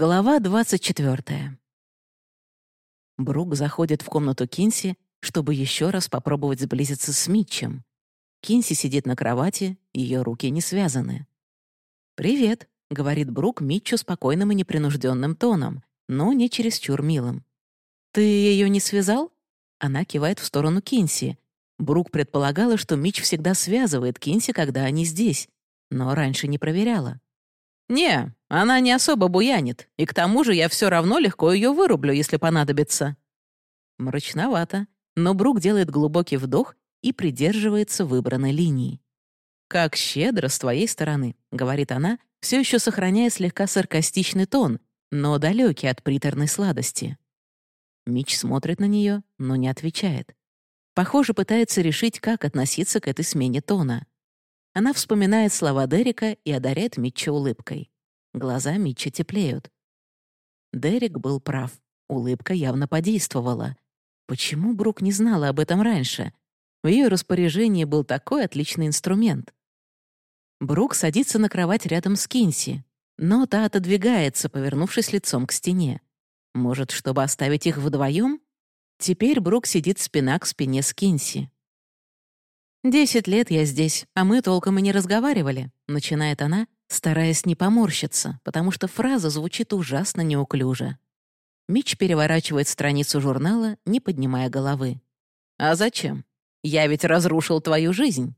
Глава 24. Брук заходит в комнату Кинси, чтобы еще раз попробовать сблизиться с Митчем. Кинси сидит на кровати, ее руки не связаны. «Привет», — говорит Брук Митчу спокойным и непринужденным тоном, но не чересчур милым. «Ты ее не связал?» Она кивает в сторону Кинси. Брук предполагала, что Митч всегда связывает Кинси, когда они здесь, но раньше не проверяла. «Не, она не особо буянит, и к тому же я все равно легко ее вырублю, если понадобится». Мрачновато, но Брук делает глубокий вдох и придерживается выбранной линии. «Как щедро с твоей стороны», — говорит она, все еще сохраняя слегка саркастичный тон, но далекий от приторной сладости. Митч смотрит на нее, но не отвечает. Похоже, пытается решить, как относиться к этой смене тона. Она вспоминает слова Дерека и одаряет Митча улыбкой. Глаза Митча теплеют. Дерек был прав. Улыбка явно подействовала. Почему Брук не знала об этом раньше? В ее распоряжении был такой отличный инструмент. Брук садится на кровать рядом с Кинси, но та отодвигается, повернувшись лицом к стене. Может, чтобы оставить их вдвоем? Теперь Брук сидит спина к спине с Кинси. 10 лет я здесь, а мы толком и не разговаривали», — начинает она, стараясь не поморщиться, потому что фраза звучит ужасно неуклюже. Митч переворачивает страницу журнала, не поднимая головы. «А зачем? Я ведь разрушил твою жизнь».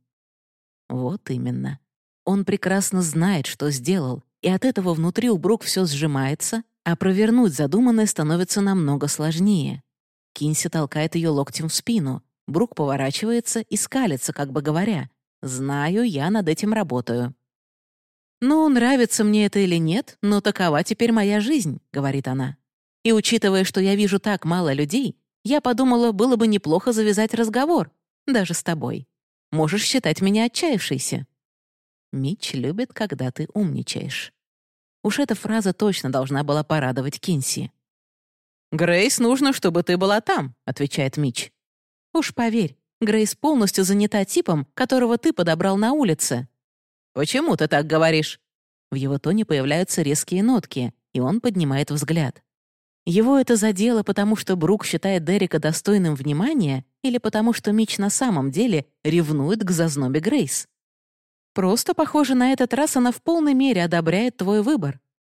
Вот именно. Он прекрасно знает, что сделал, и от этого внутри у Брук все сжимается, а провернуть задуманное становится намного сложнее. Кинси толкает ее локтем в спину. Брук поворачивается и скалится, как бы говоря: «Знаю, я над этим работаю». «Ну, нравится мне это или нет, но такова теперь моя жизнь», — говорит она. «И учитывая, что я вижу так мало людей, я подумала, было бы неплохо завязать разговор, даже с тобой. Можешь считать меня отчаявшейся». Митч любит, когда ты умничаешь. Уж эта фраза точно должна была порадовать Кинси. «Грейс нужно, чтобы ты была там», — отвечает Митч. «Уж поверь, Грейс полностью занята типом, которого ты подобрал на улице». «Почему ты так говоришь?» В его тоне появляются резкие нотки, и он поднимает взгляд. Его это задело, потому что Брук считает Дерека достойным внимания, или потому что Митч на самом деле ревнует к зазнобе Грейс? Просто, похоже, на этот раз она в полной мере одобряет твой выбор.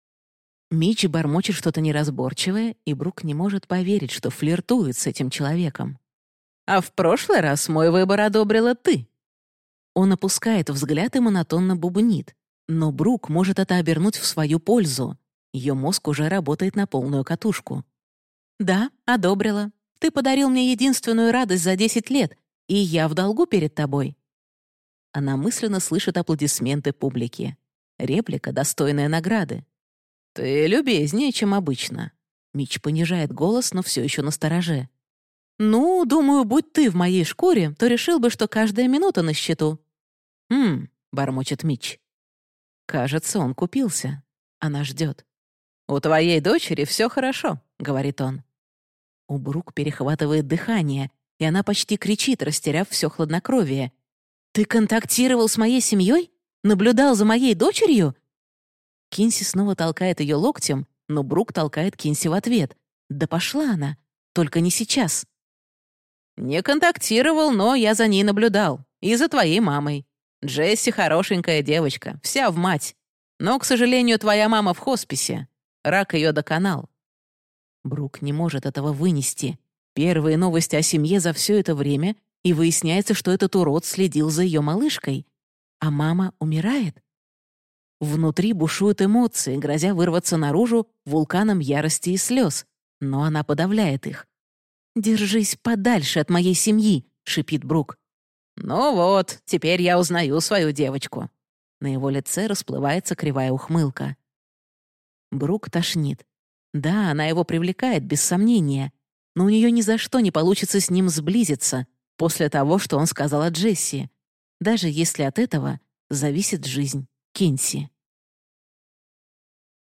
Митч бормочет что-то неразборчивое, и Брук не может поверить, что флиртует с этим человеком. «А в прошлый раз мой выбор одобрила ты». Он опускает взгляд и монотонно бубнит. Но Брук может это обернуть в свою пользу. Ее мозг уже работает на полную катушку. «Да, одобрила. Ты подарил мне единственную радость за 10 лет, и я в долгу перед тобой». Она мысленно слышит аплодисменты публики. Реплика, достойная награды. «Ты любезнее, чем обычно». Митч понижает голос, но все еще настороже. «Ну, думаю, будь ты в моей шкуре, то решил бы, что каждая минута на счету». Бормочет Митч. Кажется, он купился. Она ждет. «У твоей дочери все хорошо», — говорит он. У Брук перехватывает дыхание, и она почти кричит, растеряв все хладнокровие. «Ты контактировал с моей семьей? Наблюдал за моей дочерью?» Кинси снова толкает ее локтем, но Брук толкает Кинси в ответ. «Да пошла она! Только не сейчас!» «Не контактировал, но я за ней наблюдал. И за твоей мамой. Джесси хорошенькая девочка, вся в мать. Но, к сожалению, твоя мама в хосписе. Рак ее доконал». Брук не может этого вынести. Первые новости о семье за все это время, и выясняется, что этот урод следил за ее малышкой. А мама умирает. Внутри бушуют эмоции, грозя вырваться наружу вулканом ярости и слез. Но она подавляет их. «Держись подальше от моей семьи», — шипит Брук. «Ну вот, теперь я узнаю свою девочку». На его лице расплывается кривая ухмылка. Брук тошнит. Да, она его привлекает, без сомнения, но у нее ни за что не получится с ним сблизиться после того, что он сказал о Джесси, даже если от этого зависит жизнь Кинси.